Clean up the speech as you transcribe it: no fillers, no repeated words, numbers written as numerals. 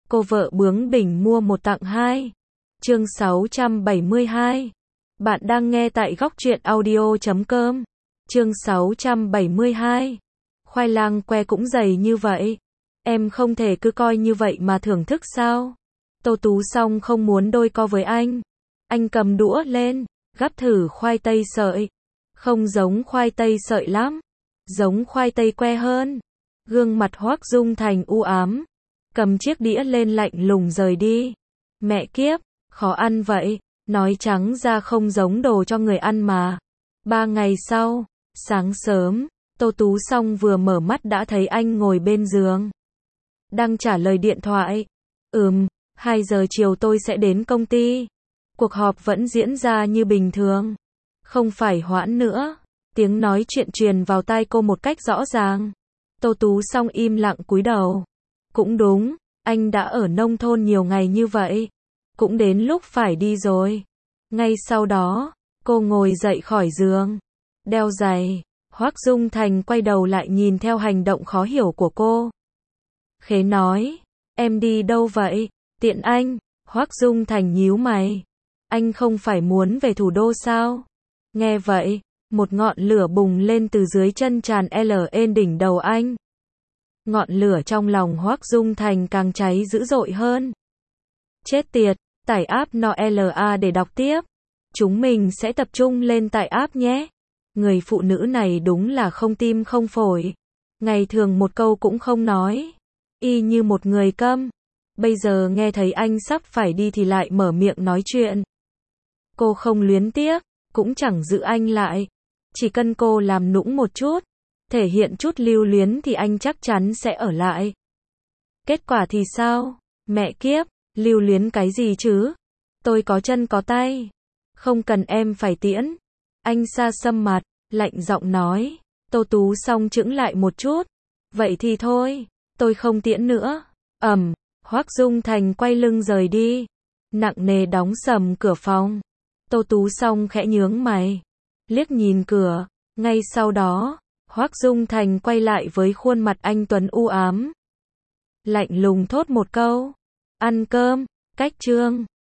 Cô vợ bướng bỉnh mua một tặng hai. Chương 672. Bạn đang nghe tại góc truyện audio.com. Chương 672. Khoai lang que cũng dày như vậy. Em không thể cứ coi như vậy mà thưởng thức sao? Tô Tú Song không muốn đôi co với anh. Anh cầm đũa lên, gắp thử khoai tây sợi. Không giống khoai tây sợi lắm, giống khoai tây que hơn. Gương mặt Hoắc Dung Thành u ám, cầm chiếc đĩa lên lạnh lùng rời đi. Mẹ kiếp, khó ăn vậy, nói trắng ra không giống đồ cho người ăn mà. 3 ngày sau, sáng sớm, Tô Tú Song vừa mở mắt đã thấy anh ngồi bên giường, đang trả lời điện thoại. 2 giờ chiều tôi sẽ đến công ty. Cuộc họp vẫn diễn ra như bình thường, không phải hoãn nữa. Tiếng nói chuyện truyền vào tai cô một cách rõ ràng. Tô Tú Song im lặng cúi đầu. Cũng đúng, anh đã ở nông thôn nhiều ngày như vậy, cũng đến lúc phải đi rồi. Ngay sau đó, cô ngồi dậy khỏi giường, đeo giày. Hoắc Dung Thành quay đầu lại nhìn theo hành động khó hiểu của cô. Khế nói, em đi đâu vậy? Tiện anh. Hoắc Dung Thành nhíu mày. Anh không phải muốn về thủ đô sao? Nghe vậy, một ngọn lửa bùng lên từ dưới chân tràn lên đỉnh đầu anh. Ngọn lửa trong lòng Hoắc Dung Thành càng cháy dữ dội hơn. Chết tiệt, tải app NOLA để đọc tiếp. Chúng mình sẽ tập trung lên tải app nhé. Người phụ nữ này đúng là không tim không phổi. Ngày thường một câu cũng không nói, y như một người câm. Bây giờ nghe thấy anh sắp phải đi thì lại mở miệng nói chuyện. Cô không luyến tiếc, cũng chẳng giữ anh lại. Chỉ cần cô làm nũng một chút, thể hiện chút lưu luyến thì anh chắc chắn sẽ ở lại. Kết quả thì sao? Mẹ kiếp, lưu luyến cái gì chứ? Tôi có chân có tay, không cần em phải tiễn. Anh Sa sâm mặt, lạnh giọng nói. Tô Tú Song chững lại một chút. Vậy thì thôi, tôi không tiễn nữa. Hoắc Dung Thành quay lưng rời đi, nặng nề đóng sầm cửa phòng. Tô Tú Song khẽ nhướng mày, liếc nhìn cửa. Ngay sau đó, Hoắc Dung Thành quay lại với khuôn mặt anh tuấn u ám, lạnh lùng thốt một câu. Ăn cơm. Cách chương